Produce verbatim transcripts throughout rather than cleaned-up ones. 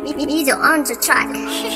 Video on the track.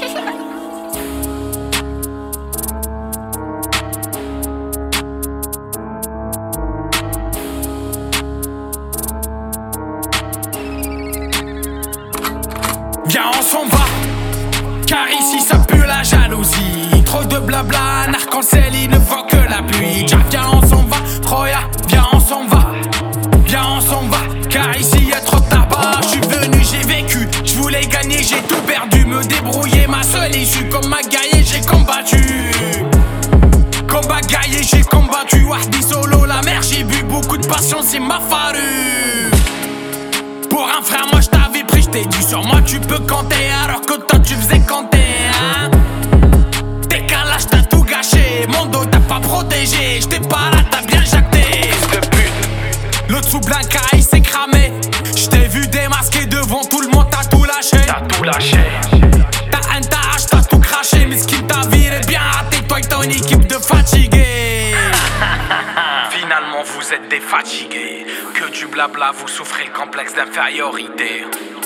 Viens on s'en va, car ici ça pue la jalousie. Trop de blabla, un arc-en-ciel il ne voit que la pluie. Jack, viens on s'en va, Troya, viens on s'en va. Viens on s'en va, car ici y'a trop de tabac. J'suis venu, j'ai vécu, j'voulais gagner, j'ai tout perdu. Me débrouiller, ma seule issue, comme ma gaillée j'ai combattu. Combat gaillé, j'ai combattu. Wahdi solo, la mer, j'ai bu beaucoup de patience, il m'a fallu. Pour un frère, moi j't'avais pris, j't'ai dit sur moi tu peux compter, alors que toi tu faisais compter, hein. Décalage, t'as tout gâché, mon dos t'as pas protégé, j't'ai pas là, t'as bien jacté. L'autre sous Blanca il s'est cramé, j't'ai vu démasqué devant tout le monde, t'as tout lâché. T'as tout lâché. T'as un tâche, t'as tout craché, mais ce qui t'a viré bien raté, toi et ton équipe de fatigués. Finalement vous êtes des fatigués, que du blabla vous souffrez le complexe d'infériorité.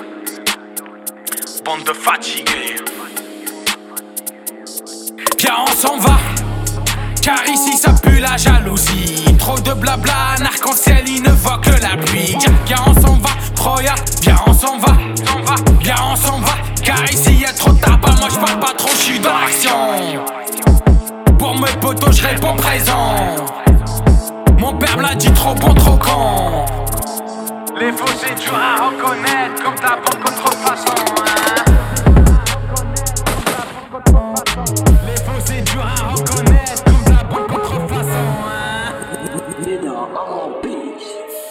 Bande de fatigués. Viens on s'en va, car ici ça pue la jalousie. Trop de blabla, un arc-en-ciel il ne voit que la pluie. Viens on s'en va, Troya, viens on s'en va. Viens on s'en va, car ici y'a trop de tabac. Moi j'parle pas trop, j'suis dans l'action. Pour mes potos j'réponds présent. Mon père me l'a dit, trop bon, trop con. Les faux c'est dur à reconnaître, comme ta bonne contrefaçon, hein. Les faux c'est dur à reconnaître, comme ta bonne contrefaçon, hein. Nina, I'm on beach.